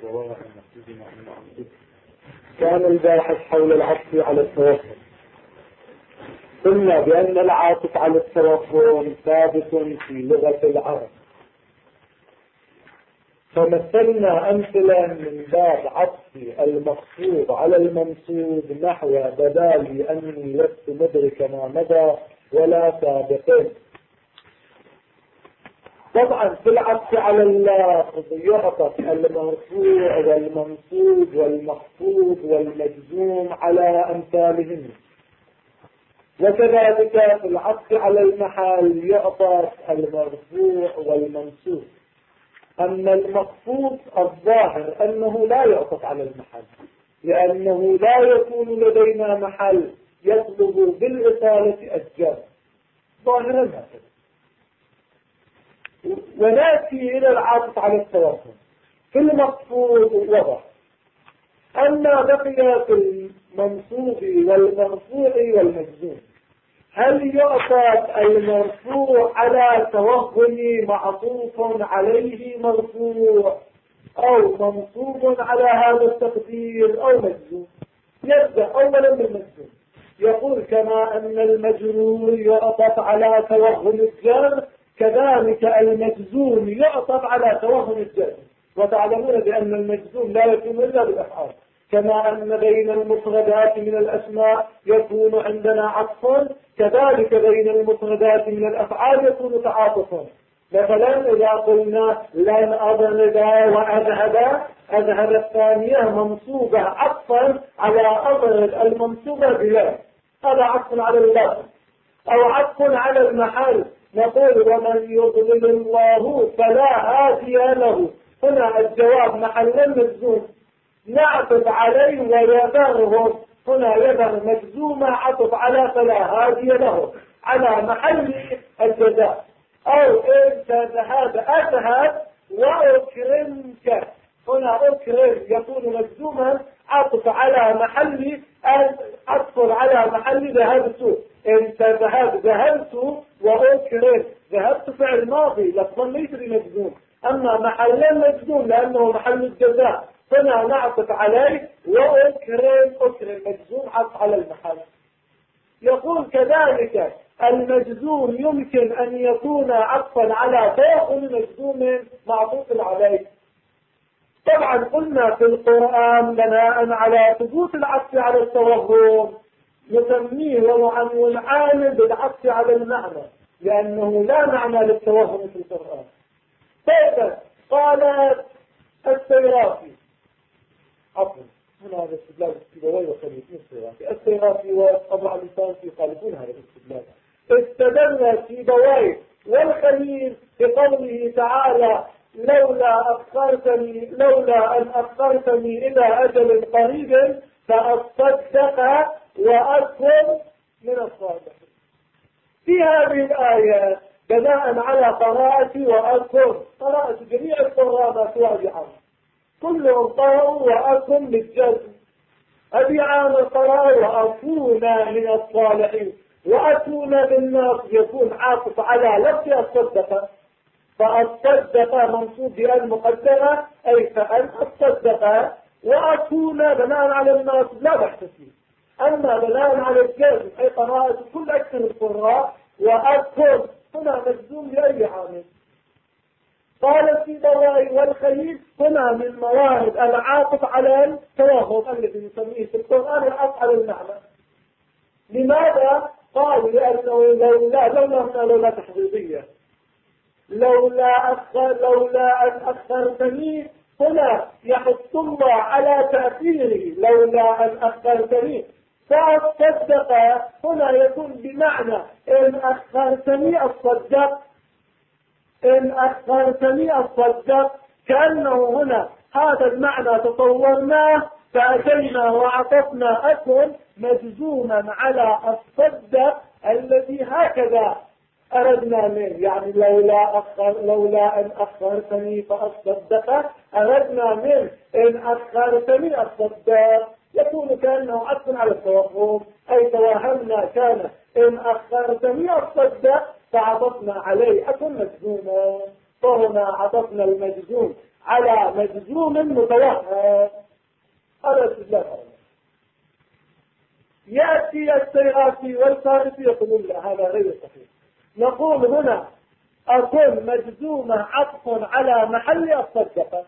كان الباحث حول العطف على التوهم. قلنا بأن العاطف على التوهم ثابت في لغة العرب، فمثلنا أمثلا من باب عطف المقصود على المنصوب نحو بدالي أني لست مدرك ما مضى ولا سابقين. طبعا في العطف على اللفظ يعطف المرفوع والمنصوب والمخفوض والمجزوم على أمثالهم، وكذلك في العطف على المحل يعطف المرفوع والمنصوب. أما المخفوض الظاهر أنه لا يعطف على المحل، لأنه لا يكون لدينا محل يطلب بالإصالة الجر ظاهرا هكذا. ونأتي إلى العطف على التوهم. في المخفوض وضع، أما بقي في المنصوب والمرفوع والمجزوم، هل يعطف المرفوع على توهم معطوف عليه مرفوع أو منصوب على هذا التقدير أو مجزوم؟ يبدأ أولا بالمجزوم، يقول كما أن المجرور يعطف على توهم الجر كذلك المجزوم يعطف على توهم الجر. وتعلمون بأن المجزوم لا يكون إلا بالأفعال، كما أن بين المفردات من الأسماء يكون عندنا عطف، كذلك بين المفردات من الأفعال يكون تعاطف. مثلا إذا قلنا لن أضرب وأذهب، أذهب الثانية منصوبة عطفا على أضرب المنصوبة بلا، هذا عطف على اللفظ. أو عطف على المحل، نقول ومن يضلل الله فلا هادي له، هنا الجواب محل مجزوم نعطف عليه ويذره، هنا يذر مجزومة عطف على فلا هادي له على محل الجزاء. أو إن تذهب أذهب وأكرمك، هنا أكرم يكون مجزوما عطف على محل عطف على محل ذهبت. إن تذهب ذهبت وأكرم، ذهبت فعل ماضي لفظا ليس بمجزوم، أما محل مجزوم لأنه محل الجزاء، هنا نعطف عليه وأكرم، أكرم مجزوم عطف على المحل. يقول كذلك المجزوم يمكن أن يكون عطفا على فوق مجزوم معطوف عليه. طبعا قلنا في القرآن بناء على ثبوت العطف على التوهم نسميه ونعنون عامل بالعطف على المعنى، لأنه لا معنى للتوهم في القرآن. كيف قالت السيرافي، عفوا هنا هذا استدلال السيبوي وخليل السيرافي وطبع اللسان يخالفون هذا الاستدلال. استدل السيبوي والخليل بقوله تعالى لولا أن أخرتني إلى أجل قريب فأصدق وأكن من الصالحين. في هذه الآية بناء على قراءتي وأكن، قراءة جميع القراء ما سوى بعام كلهم قرأوا وأكن بالجزم، أبي عام القراء وأكون من الصالحين، وأكون بالناس يكون عاطف على لفظ الصدقة، فأصدق منصوب بأن مقدمة أي فأن أصدق، وأكون بناء على الناس لا بحث فيه. أما بناء على الجزم أي قراءة كل أكثر القراء وأكن هنا مجزوم بأي عامل. قال السيبوي والخليل هنا من موارد العاطف على التوهم الذي نسميه في القرآن العطف على المعنى. لماذا؟ قالوا لأنه لولا تحضيضية، لولا أن أخرتني هنا يحث الله على تأثيره، لولا أن أخرتني فأصدق هنا يكون بمعنى إن أخرتني أصدق، إن أخرتني أصدق، كأنه هنا هذا المعنى تصورناه فأتينا وعطفنا أكن مجزوما على الصدق الذي هكذا أردنا منه، يعني لولا أن أخرتني فأصدق أردنا منه إن أخرتني أصدق، يكون كأنه عطف على التوهم، أي توهمنا كان إن أخرتني أصدق فعطفنا عليه أكن مجزوما، فهنا عطفنا المجزوم على مجزوم متوهم، هذا استدلال. يأتي السيئاتي والفارسي يقولون لا هذا غير صحيح. نقول هنا أكون مجزومة عطف على محل الصدقة،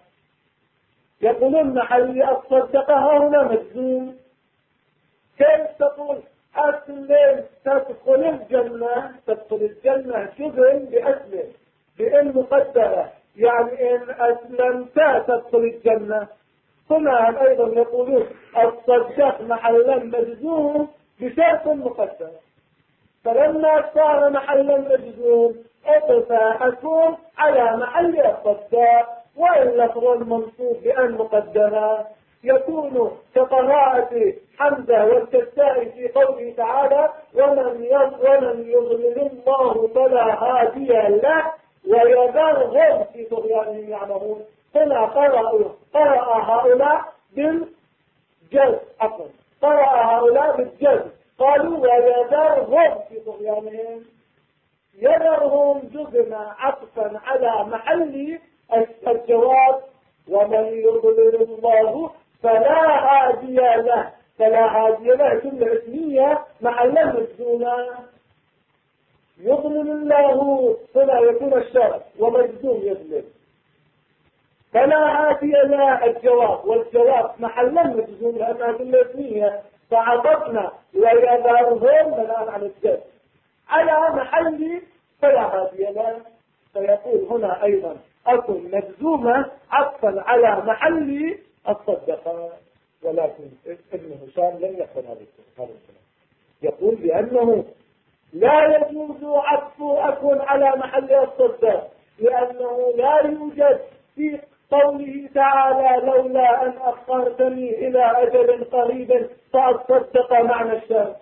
يقولون محل الصدقة هنا مجزوم. كيف تقول أسلم تدخل الجنة؟ تدخل الجنة جزم بأسلم بإن مقدرة، يعني إن أسلمت تدخل الجنة. هنا أيضا يقولون الصدق محلا مجزوم بشرط مقدر، فلما صار محلا مجزوم اطفى أكون على محل الصدق، واللفظ المنصوب بأن مقدرة يكون كقراءة حمزة والكسائي في قوله تعالى ومن يضلل الله فلا هادي له ويذرهم في طغيانهم يعمهون. هنا قرأ هؤلاء بالجزم، قرأ هؤلاء بالجزم، قالوا ويذرهم في طغيانهم. يذرهم جزم عطفا على محل الجواب ومن يضلل الله فلا هادي له، فلا هادي له جملة اسمية محلا مجزومة. يضلل الله فلا يكون الشرط ومجزوم يضلل، فلا هادي له الجواب، والجواب محلا مجزوم لأنها جملة اسمية، فعطفنا ويذرهم بناء على الجزم على محل فلا هادي له، فيقول هنا أيضا أكن مجزومة عطفا على محل الصدقة. ولكن ابن هشام لم يقل هذا الكلام، يقول بأنه لا يجوز عطف أكن على محل الصدقة، لأنه لا يوجد في قوله تعالى لولا أن أخرتني إلى أجل قريب فأصدق معنى الشرط.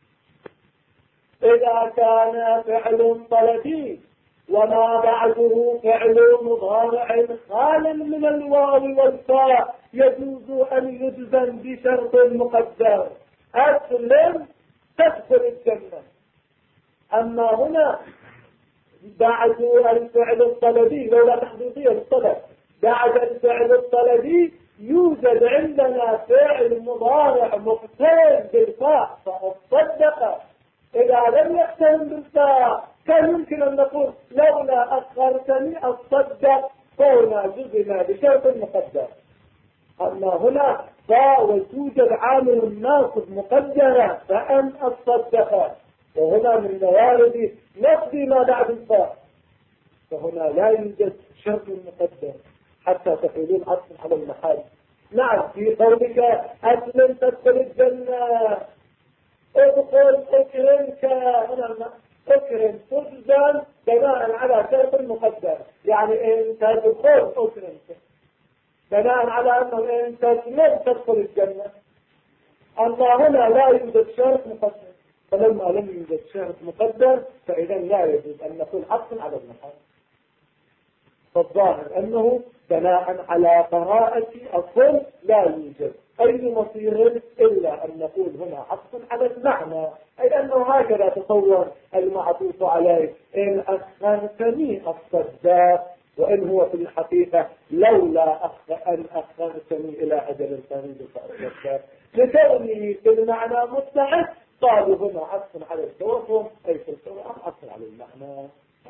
إذا كان فعل طلبي وما بعده فعل مضارع خالا من الواو والفاء يجوز أن يجزم بشرط مقدر أسلم تدخل الجنة. أما هنا بعد الفعل الطلبي لولا تحديثية للطلب، بعد الفعل الطلبي يوجد عندنا فعل مضارع مقترن بالفاء فأصدق. إذا لم يقترن بالفاء كان يمكن أن نقول لولا أخرتني أصدق، فهنا جزم بشرط مقدر. أما هنا فاء وتوجد عامل ناصب مقدرة فأن أصدق، وهنا من موارد نقض ما بعد الفاء، فهنا لا يوجد شرط مقدر حتى تقولون عطف على المحال. نعم في قولك أسلم تدخل الجنة، ادخل اكرمك، هنا اكرم تجزم بناء على شرط مقدر، يعني انت تدخل اكرمك بناء على انه انت تسلم تدخل الجنة. اما هنا لا يوجد شرط مقدر، فلما لم يوجد شرط مقدر فاذا لا يجوز ان نقول عطف على المحال. فالظاهر أنه بناء على قراءة الصل لا يوجد أي مصير إلا أن نقول هنا عطف على المعنى، أي أنه هكذا تصور المعطوف عليه إن أخرتني الصداق، وإن هو في الحقيقة لولا أن أخرتني إلى أجل قريب فأصدق، لكونه في المعنى متحد قالوا هنا عطف على التوهم، أي في القرآن عطف على المعنى.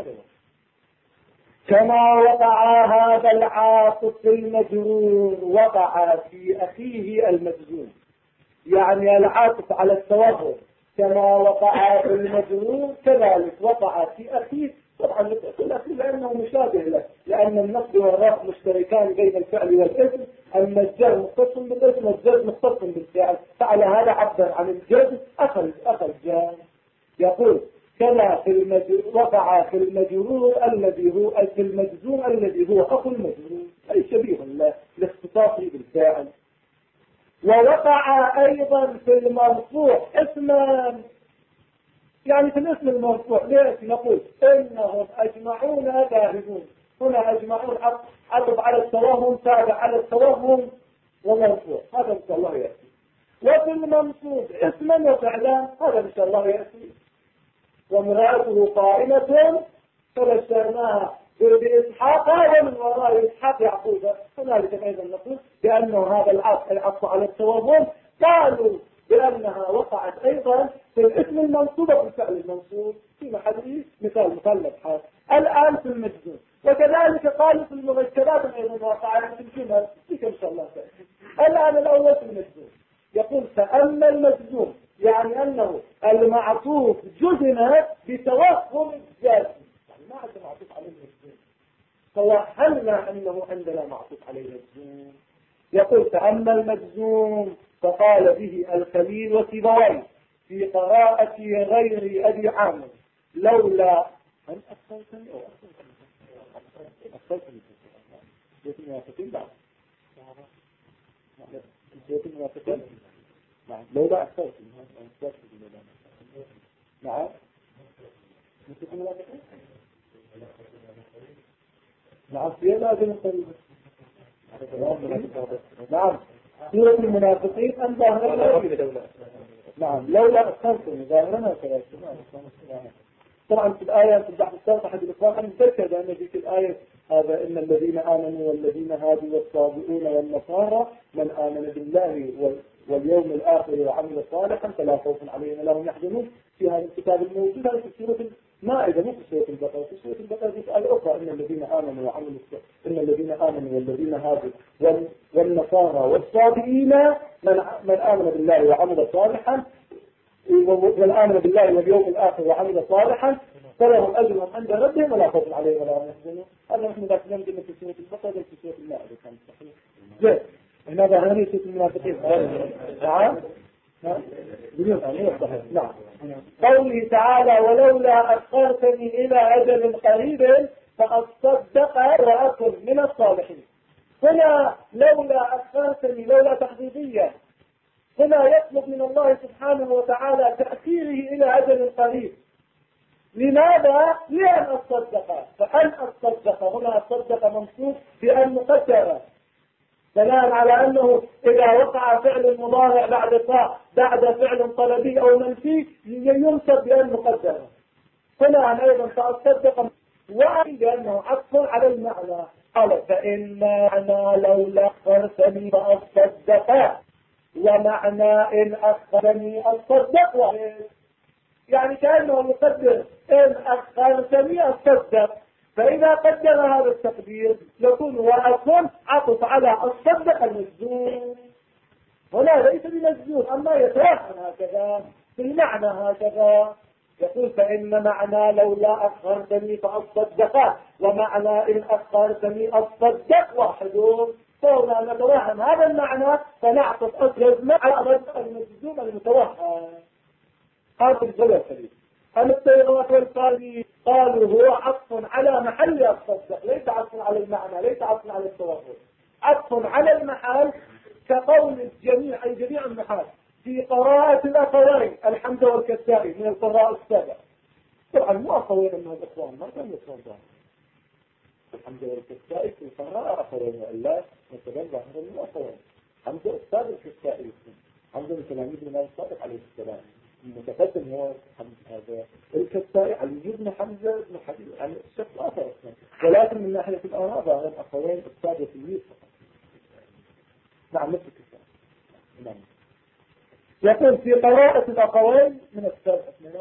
كما وقع هذا العاطف المجرور وقع في أخيه المجزوم، يعني العاطف على التوهم كما وقع في المجرور كذلك وقع في أخيه. طبعا الأخي لأنه مشابه له، لأن النصب والرفع مشتركان بين الفعل والاسم، أما الجر مختص بالاسم والجر مختص بالفعل، فعلى هذا عبر عن الجر أخذ الجر. يقول كما في وقع في المجرور الذي هو في المجزوم الذي هو أخو المجرور، أي شبيه لاختصاصه بالفاعل. ووقع أيضا في المرفوع اسما، يعني في الاسم المرفوع ليش نقول إنهم أجمعون ذاهبون، هنا أجمعون عطف على التوهم تابع على التوهم ومرفوع، هذا إن شاء الله يأتي. وفي المنصوب اسما وفعلا، هذا إن شاء الله يأتي. وامرأته قائمة فبشرناها بإسحاق ومن وراء إسحاق يعقوب. هنالك أيضا نقول بأنه هذا العطف على التوضم قالوا بأنها وقعت أيضا في الاسم المنصوب وفي الفعل المنصوب في محله مثال مثلث حال الآن في المجزوم. وكذلك قالوا في المذكرات أيضا وقعت في الجمل تلك إن شاء الله تأتي. الآن الأول في المجزوم يقول فأما المجزوم يعني أنه المعطوف جزم بتوهم الجازم، يعني ما عندنا معطوف عليه المجزوم، توهمنا أنه عندنا معطوف عليه المجزوم. يقول فأما المجزوم فقال به الخليل وسيبويه في قراءة غير أبي عامر لولا أن أخذتني أو أخذتني بيت الموافقين بعد بيت الموافقين لولا أخذتني نعم بيت الموافقين نعم في لازم قريبا نعم سورة المنافقين أن ظاهرنا نعم لولا أخذتني ظاهرنا طبعا في الآية في البحث السابق أحد الإخوان أن تذكر بأن في الآية هذا إن الذين آمنوا والذين هادوا والصابئون والنصارى من آمن بالله واليوم الآخر وعمل صالحا فلا خوف عليهم ولا هم يحزنون في هذا الكتاب الموجود في سورة المائدة مو في سورة البقرة. في سورة البقرة في آية أخرى إن الذين آمنوا وعملوا إن الذين آمنوا والذين هادوا والنصارى والصابئين من آمن بالله وعمل صالحا من آمن بالله واليوم الآخر وعمل صالحا فلهم أجرهم عند ربهم ولا خوف عليهم ولا هم يحزنون. هذا نحن ذاك اليوم قلنا في سورة البقرة في سورة المائدة كان صحيح. زين هنا ظهرني سورة المنافقين. نعم نعم قوله تعالى ولولا أخرتني إلى أجل قريب فأصدق وأكن من الصالحين. هنا لولا أخرتني لولا تحديدية، هنا يطلب من الله سبحانه وتعالى تأخيره إلى أجل قريب. لماذا؟ لأن أصدق. فأن أصدق هنا أصدق منصوب بأن مقدرة دلالة على أنه إذا وقع فعل مضارع بعد فعل طلبي أو منفي ينصب بأن مقدرة. هنا أيضا فأصدق وأن لأنه عطف على المعنى. قال فإن معنى لولا أخرتني فأصدق ومعنى إن أخرتني أصدق يعني كأنه يقدر إن أخرتني أصدق. فإذا قدر هذا التقدير يكون وأكون عطف على أصدق المجزوم. هنا ليس بمجزوم أما يتوهم هكذا في المعنى هكذا. يقول فإن معنى لولا أخرتني فأصدق ومعنى إن أخرتني أصدق واحد. فهنا نتوهم هذا المعنى فنعطف أجل على المجزوم المتوهم. هذا الجواب السليم. التيرات والقاضي قالوا هو عطف على محل أصدق، ليس عطف على المعنى، ليس عطف على التوافق، عطف على المحل كقول الجميع أي جميع المحال في قراءة الأخوين الحمزة والكسائي من القراء السابع. طبعا مو أخوين من الإخوان ما كان يخوان ظاهر الحمزة والكسائي في القراءة أخوين وإلا مثلا ظاهر مو أخوين. حمزة أستاذ الكسائي حمزة من تلاميذ الإمام الصادق عليه السلام المتقدم هو هذا الكسائي علي بن حمزة بن حبيب يعني الشخص آخر أصلا، ولكن من ناحية الآراء ظاهر أخوين أستاذ التلميذ فقط. نعم مثل الكسائي. نعم. يقول في قراءة الأخوين من السابع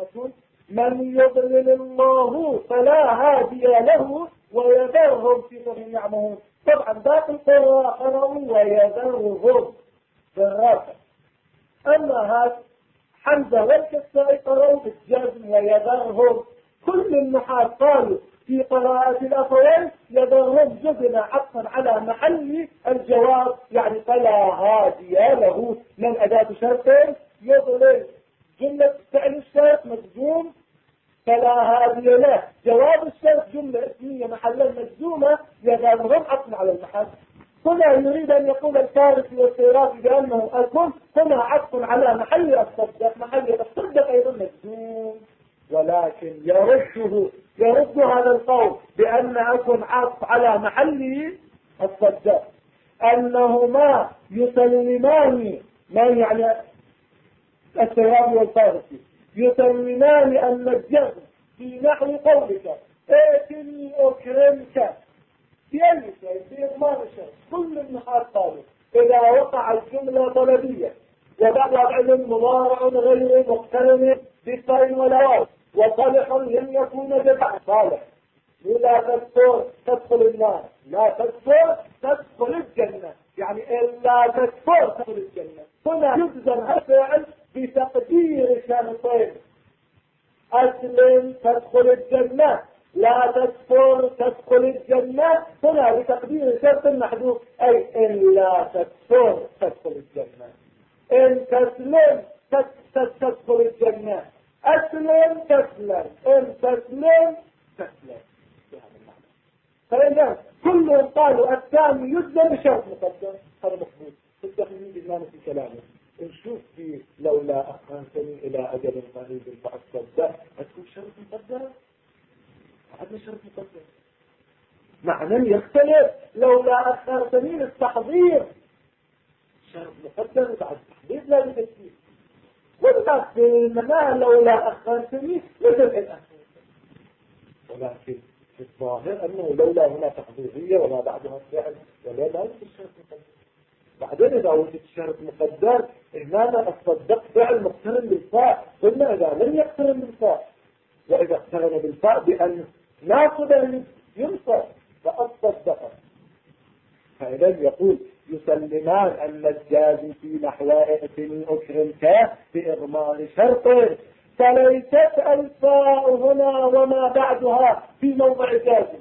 من يضلل الله فلا هادي له ويذرهم في طغيانهم يعمهون. طبعا باقي القراء قرأوا ويذرهم بالرافع. أما هذا حمزة والكسائي قرأوا بالجزم ويذرهم. كل النحاة قالوا في قراءة الأخوين يذرهم جزم عطفا على محل الجواب يعني فلا هادي له من أداة شرطين يضلل جملة فعل الشرط مجزوم فلا هادي له جواب الشرط جملة اسمية محلا مجزومة يذرهم عطفا على المحل. هنا يريد أن يقول الفارسي والسيرافي بأنه أكون هنا عطف على محل الصدق محل الصدق أيضا مجزوم، ولكن يرد هذا القول بأن أكون عطف على محل الصدق أنهما يسلمان ما يعني السيرافي والفارسي يسلمان أن الجزم في نحو قولك ائتني أكرمك في أي شيء، في إضمار الشيء. كل النحاة قالوا إذا وقع الجملة طلبية وبعد علم مضارع غير مقترن بفاء ولا واو وصالح لن يكون جزاء صالح، لا تكفر تدخل النار، لا تكفر تدخل الجنة، يعني إلا تكفر تدخل الجنة. هنا يجزم الفعل بتقدير شرطين: أسلم تدخل الجنة، لا تكفر تدخل الجنة. هنا بتقدير شرط محذوف، أي إن لا تكفر تدخل الجنة، إن تسلم تدخل الجنة، أسلم تسلم، إن تسلم تسلم. فإذا كلهم قالوا الثاني يجزم بشرط مقدم. هذا مقبول في التقييم بالمعنى في كلامه. نشوف في لولا أخرتني إلى أجل قريب فأصدق هتكون شرط مقدم. هذا شرط مقدم معنى يختلف. لولا أخرتني للتحضير شرط مقدم، بعد التحضير لا للتسليم. والتقديم لولا أخرتني لجمع الأخر، ولكن في الظاهر أنه لولا هنا تحضيرية ولا بعدها فعل ولا لا يوجد الشرط مقدر. بعدين إذا وجد الشرط مقدر إنما أصدق فعل مقترن بالفاء، قلنا إذا لم يقترن بالفاء، وإذا اقترن بالفاء بأن ناصبا ينصب فأصدق. فإذا يقول يسلمان المجاز في نحو ائتني أكرمك بإضمار شرط، فليست الفاء هنا وما بعدها في موضع جازم.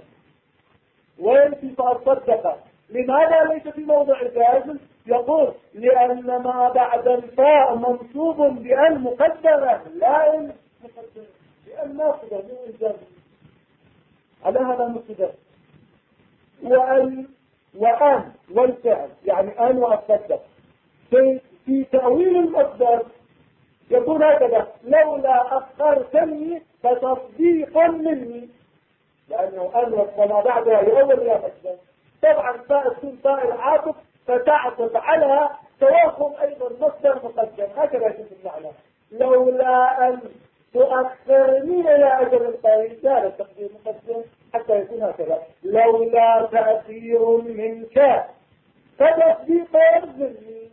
وين في فأصدق؟ لماذا ليس في موضع جازم؟ يقول لأن ما بعد الفاء منصوب بأن مقدرة، لا أن مقدرة، لأن ناصبة من الجازم على هذا مقدر. وأن والفعل يعني أن وأصدق في تأويل المصدر يقول هكذا: لولا أخرتني فتصديقا مني، لأنه أن وما بعدها يؤول إلى مصدر. طبعا فاء تكون فاء العاطف فتعطف على توافق أيضا مصدر مقدم، هكذا يكون المعنى. لولا أن تؤخرني إلى أجل قريب، هذا التقدير مقدم حتى يكون هكذا: لولا تأثير منك فتصديقا مني.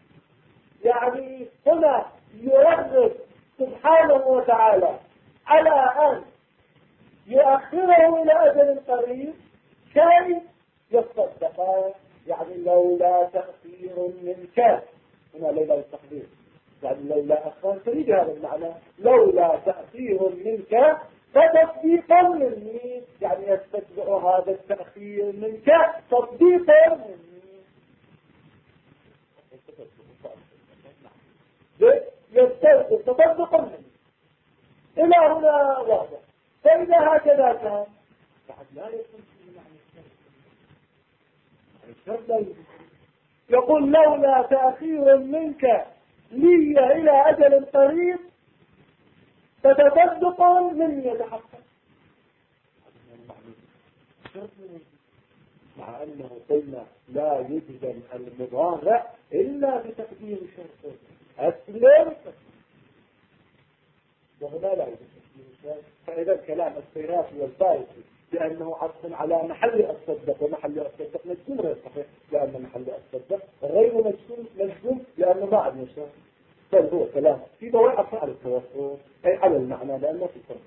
يعني هنا يرغب سبحانه وتعالى على أن يؤخره إلى أجل قريب كي يصدق. يعني لولا تأثير منك، هنا لولا التقدير، يعني لولا أخرتني بهذا المعنى: لولا تأثير منك فتصديقا مني، يعني يستتبع هذا التأخير منك تصديقا مني. يستلزم تصدقا منه. إلى هنا واضح. فإذا هكذا كان بعد لا يكون في معنى الشرط لا يكون. يقول لولا تأخير منك لي إلى أجل قريب فتصدقا مني يتحقق. مع أنه قلنا لا يجزم المضارع إلا بتقدير شرط أسلم، وهنا لا يجزم تقدير شرط. فإذا الكلام الصيرافي والفارسي لأنه عطف على محل أصدق، ومحل أصدق مجزوم غير صحيح، لأن محل أصدق غير مجزوم لأنه ما عندنا شرط، بل هو كلام في ضوء على التوسط أي على المعنى لأنه في فرق.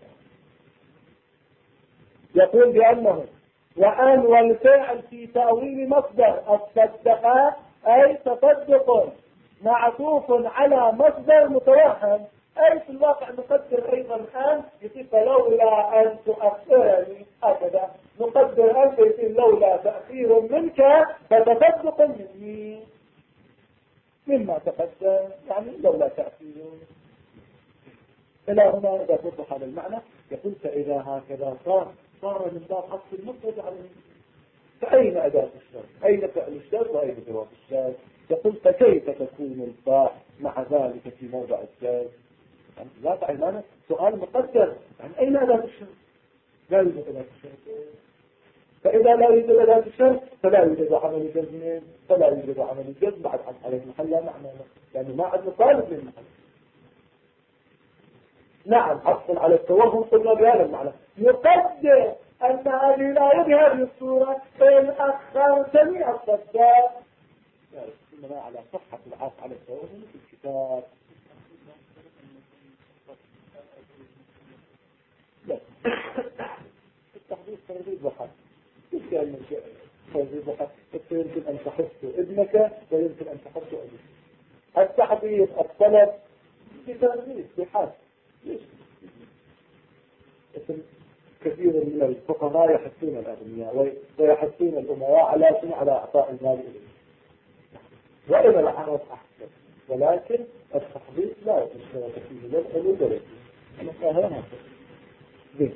يقول بأنه وأن والفعل في تأويل مصدر الصدق أي تصدق معطوف على مصدر متوهم، أي في الواقع نقدر أيضا أن يصير لولا أن تؤخرني، هكذا نقدر أن يصير لولا تأخير منك فتصدق مني مما تقدم، يعني لولا تأخير. إلى هنا إذا توضح هذا المعنى يقول فإذا هكذا صار من باب عطف المفرد على فأين أداة الشرط؟ أين فعل الشرط وأين جواب الشرط؟ يقول فكيف تكون الفاء مع ذلك في موضع الشرط؟ يعني لا تعلمنا سؤال مقدر، يعني أين أداة الشرط؟ لا يوجد أداة الشرط. فإذا لا يوجد أداة الشرط فلا يوجد عمل الجزم، فلا يوجد عمل الجزم بعد عطف عليه محل لا معنى له، يعني ما عندنا طالب للمحل. نعم عطف على التوهم قلنا بهذا المعنى، يقدر أن هذه الآية بهذه الصورة إن أخرتني الصداق إنما على صحة العاص على الصواب في الكتاب. لا التحديث ترديد وحد ترديد وحد يمكن أن تحث ابنك ويمكن أن تحث أبيك. التحديث الطلب بترديد بحث كثير من الفقهاء يحثون الأغنياء ويحثون الأمراء على أعطاء المال إليه وإلى العنف أحسن، ولكن التحديث لا يشترط فيه لا الحلول ولا المفاهمة ذي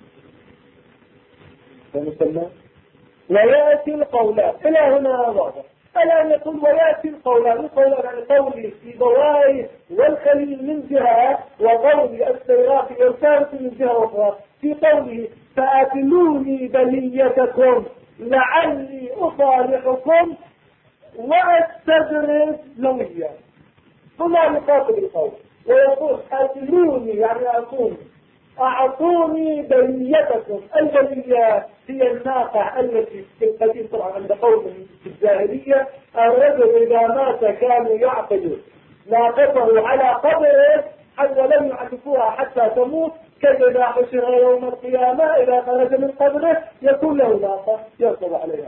فمسمى ويأتي القولان إلى هنا واضح. الآن يقول ويأتي القولان يعني قولي في ضوائي والخليل من جهة وقولي السيرافي والثالث من جهة أخرى. في قوله فأتلوني بليتكم لعلي أصالحكم وأستدرج لويا ثم يقابل القول ويقول أتلوني يعني أعطوني بليتكم. البلية هي الناقة التي في القديم طبعا عند قوم في الجاهلية الرجل إذا مات كانوا يعقدوا ناقته على قبره حتى لم يعرفوها حتى تموت كي إذا حشر يوم القيامة إذا خرج من قبره يكون له ناقة يركب عليها.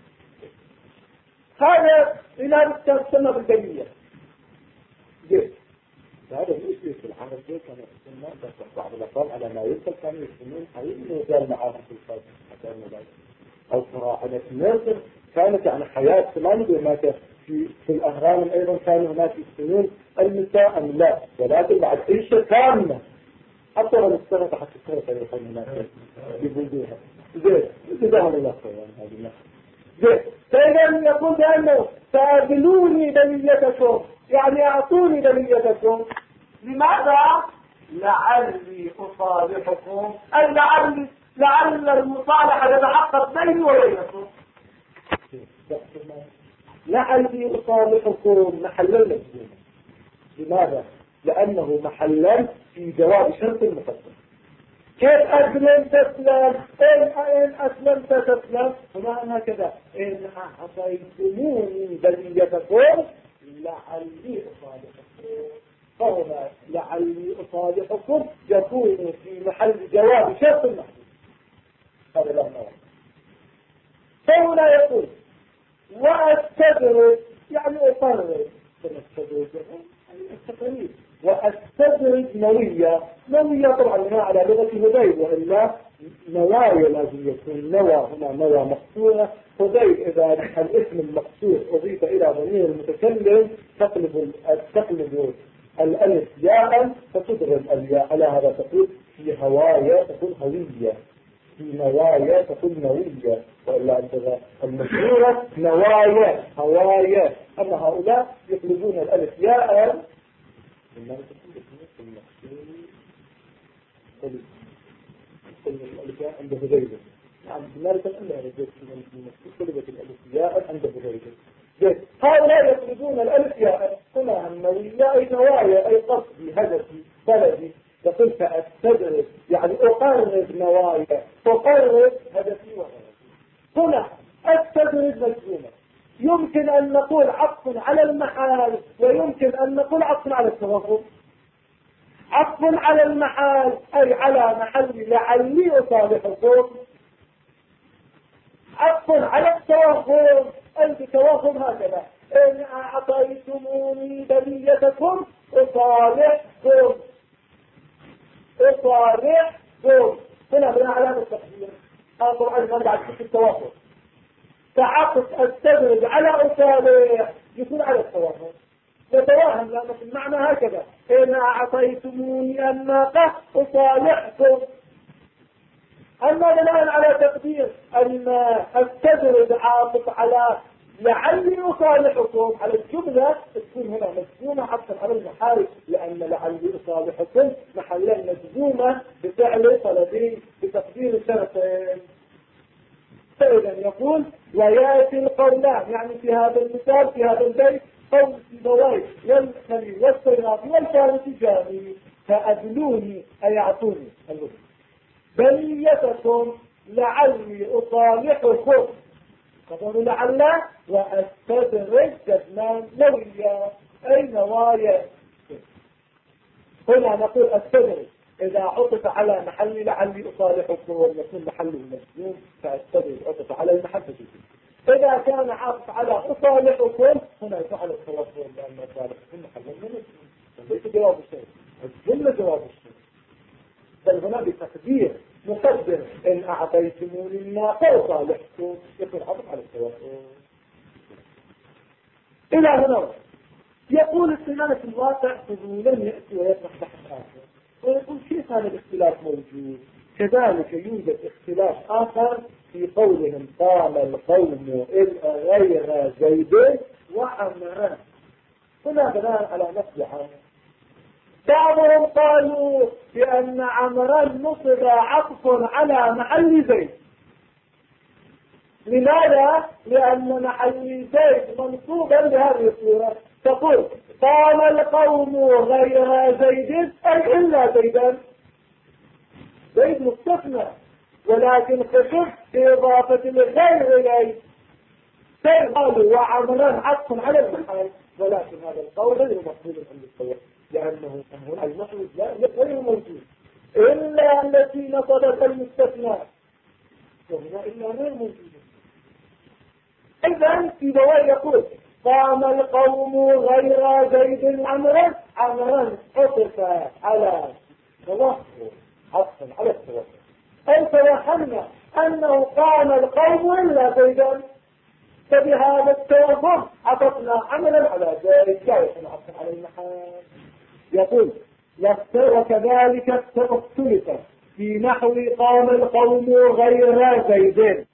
هذا إلى تسمى بالبلية. هذا الشيء في الحرب كان يسمى بس بعض الأطفال على ما يدخل كانوا يسمون حقيقي وزال معاهم في الفرد حتى المبادئ أو صراحة مصر كانت يعني حياة سلام مات في الأهرام أيضا كانوا هناك يسمون النساء أم لا، ولكن بعد عيشة كاملة حتى لو استغرق حتى السنة كانوا يقولون هناك يبودوها زين جزاهم الله خيرا هذه الناس زين. فإذا يقول بأنه فأبلوني بليتكم يعني أعطوني بليتكم. لماذا؟ لعلي أصالحكم أي لعل المصالحة تتحقق بيني وبينكم. لعلي أصالحكم محلا مجزوما. لماذا؟ لأنه محلا في جواب شرط مقدم. كيف أسلم تسلم؟ إن أسلمت تسلم. هنا هكذا إن أعطيتموني بليتكم لعلي أصالحكم. فهنا لعلي أصالحكم يكون في محل جواب شرط محدود. هذا لا نوع. فهنا يقول وأستدرج يعني أقرر التقريب وأستدرج نوية طبعا هنا على لغة هذيل وإلا نوايا لازم يكون نوى هنا نوى مقصورة. هذيل إذا الاسم المقصور أضيف إلى ضمير المتكلم تقلب الألف ياء فتضرب الياء على هذا تقول في هوايا تكون هوية في نوايا تكون نوية وإلا عندها المشهورة نوايا هوايا. أما هؤلاء يقلبون الألف ياء الألف عند هذيل يعني بمارسة أنها رجل قلبت الألف ياء عند هذيل. هؤلاء يقلبون الألف ياء هنا النوية أي نوايا أي قصدي هدفي بلدي. يقول فأستدرج يعني أقرب نوايا أقرب هدفي وهدفي. هنا أستدرج مجزومة يمكن أن نقول عطف على المحال ويمكن أن نقول عطف على التوافق. عطف على المحال أي على محل لعلي أصالحكم. عطف على التوافق أي بتوافق هكذا إن أعطيتموني بليتكم أصالحكم. هنا بناء علامة التقدير طبعا ما بعد في التوافق. تعطف أستدرج على أصالح يكون على التوافق يتواهم لأنه في المعنى هكذا إن أعطيتموني الناقة أصالحكم. أما بناء على تقدير أن أستدرج عاطف على لعلي أصالحكم على الجملة تكون هنا مجزومة حتى على المحال لأن لعلي أصالحكم محلا مجزومة بفعل طلبي بتقدير شرطين. فإذا يقول ويأتي القولان يعني في هذا المثال في هذا البيت قول الضوائف والخليل والصيرافي والفارسي جامي فأدلوني أي أعطوني بليتكم لعلي أصالحكم، قالوا لعل وأستدرج جدنان نوية أي نوايا. هنا نقول أستدرج إذا عطف على محل لعلي أصالحكم يكون محله مجزوم، فأستدرج عطف على المحل. إذا كان عاطف على أصالحكم هنا يفعل التوفر لأن أصالحكم محل مجزوم، ليس جواب الشيء، الجملة جواب الشيء، بل هنا بتقدير مقدر إن أعطيتموني الناقة وصالحكم يكون عطف على التوفر. إلى هنا يقول السنانة في الواقع فضولا يأتي ويطرح بحث آخر، ويقول كيف هذا الاختلاف موجود؟ كذلك يوجد اختلاف آخر في قولهم قام القوم غير زيد وعمران، هنا بناء على نفس عام. بعضهم قالوا بأن عمران نصب عطف على محل زيد. لماذا؟ لأن محل زيد منصوبا بهذه الصورة، تقول قام القوم غير زيد أي إلا زيدا، زيد مستثنى ولكن خصص بإضافة الغير إليه، قالوا وعمران عطف على المحل، ولكن هذا القول غير مقبول عند الصواب لأنه المحل غير موجود إلا التي نصبت المستثنى، وهنا إلا غير موجود. إذن في بواء يقول قام القوم غير زيد عمران، عمران عطف على توفر عطفا على التوفر، أي توهمنا أنه قام القوم إلا زيدا، فبهذا التوفر عطفنا عملا على ذلك جائز عطفا على المحال. يقول وكذلك اختلف في نحو قام القوم غير زيد